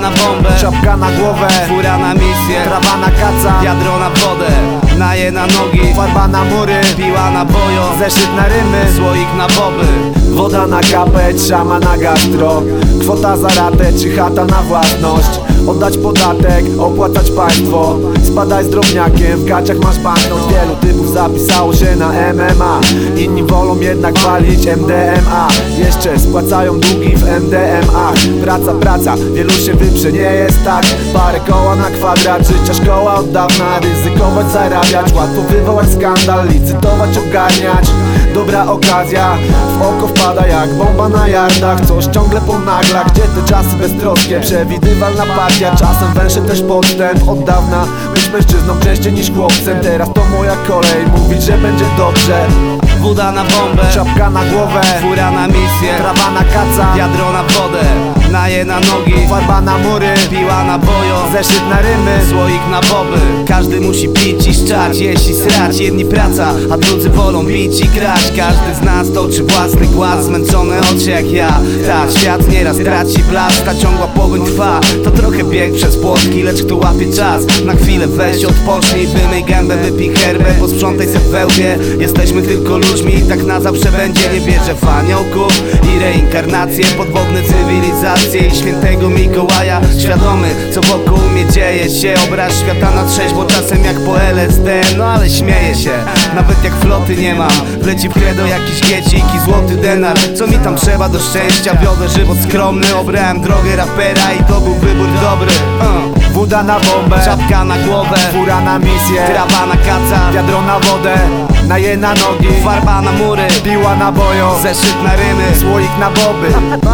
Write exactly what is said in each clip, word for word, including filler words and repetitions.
na bombę, czapka na głowę, fura na misję, trawa na kaca, wiadro na wodę, naje na nogi, farba na mury, piła na bojo, zeszyt na rymy, słoik na boby. woda na kapeć, szama na gastro, kwota za ratę czy chata na własność. Oddać podatek, opłacać państwo, spadaj z drobniakiem, w gaciach masz banknot. Wielu typów zapisało się na M M A, inni wolą jednak walić M D M A. Jeszcze spłacają długi w M D M A. Praca, praca, wielu się wyprze, nie jest tak. Parę koła na kwadrat, życia szkoła od dawna. Ryzykować, zarabiać, łatwo wywołać skandal, licytować, ogarniać. Dobra okazja, w oko wpada jak bomba na yardach. Coś ciągle ponagla, gdzie te czasy beztroskie, przewidywalna partia, czasem węszy też podstęp. Od dawna być mężczyzną częściej niż chłopcem. Teraz to moja kolej, mówić, że będzie dobrze. Woda na bombę, Czapka na głowę, fura na misję, trawa na kaca, wiadro na wodę, naje na nogi, farba na mury, piła na bojo, zeszyt na rymy, słoik na boby. Każdy musi pić i szczać, jeść i srać. Jedni praca, a drudzy wolą bić i grać. Każdy z nas toczy własny głaz, zmęczone oczy jak ja. Tak, świat nieraz traci blask, ta ciągła pogoń trwa. To trochę bieg przez płotki, lecz kto łapie czas. Na chwilę weź, odpocznij, wymyj gębę, wypij herbę, posprzątaj se w wełbie. Jesteśmy tylko ludźmi i tak na zawsze będzie. Nie wierzę w aniołków i reinkarnację, podwodne cywilizacje i świętego Mikołaja. Świadomy, co wokół mnie dzieje się, obraz świata na trzeźwo, czasem jak po L S D. No ale śmieję się, nawet jak floty nie mam. Wleci w kredo jakiś giecik i złoty denar. Co mi tam trzeba do szczęścia? Wiodę żywot skromny, obrałem drogę rapera i to był wybór dobry. uh. woda na bombę, Czapka na głowę, fura na misję, trawa na kaca, wiadro na wodę, naje na nogi, farba na mury, piła na bojo, zeszyt na rymy, słoik na boby.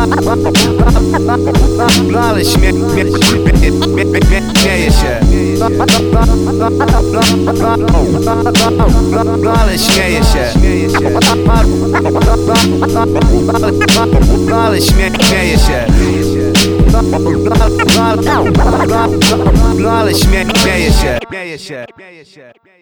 no ale śmie, śmie, śmie, śmie, śmie, śmieje się. No ale śmieje się. No ale śmie, śmieje się. No ale śmie, śmieje się.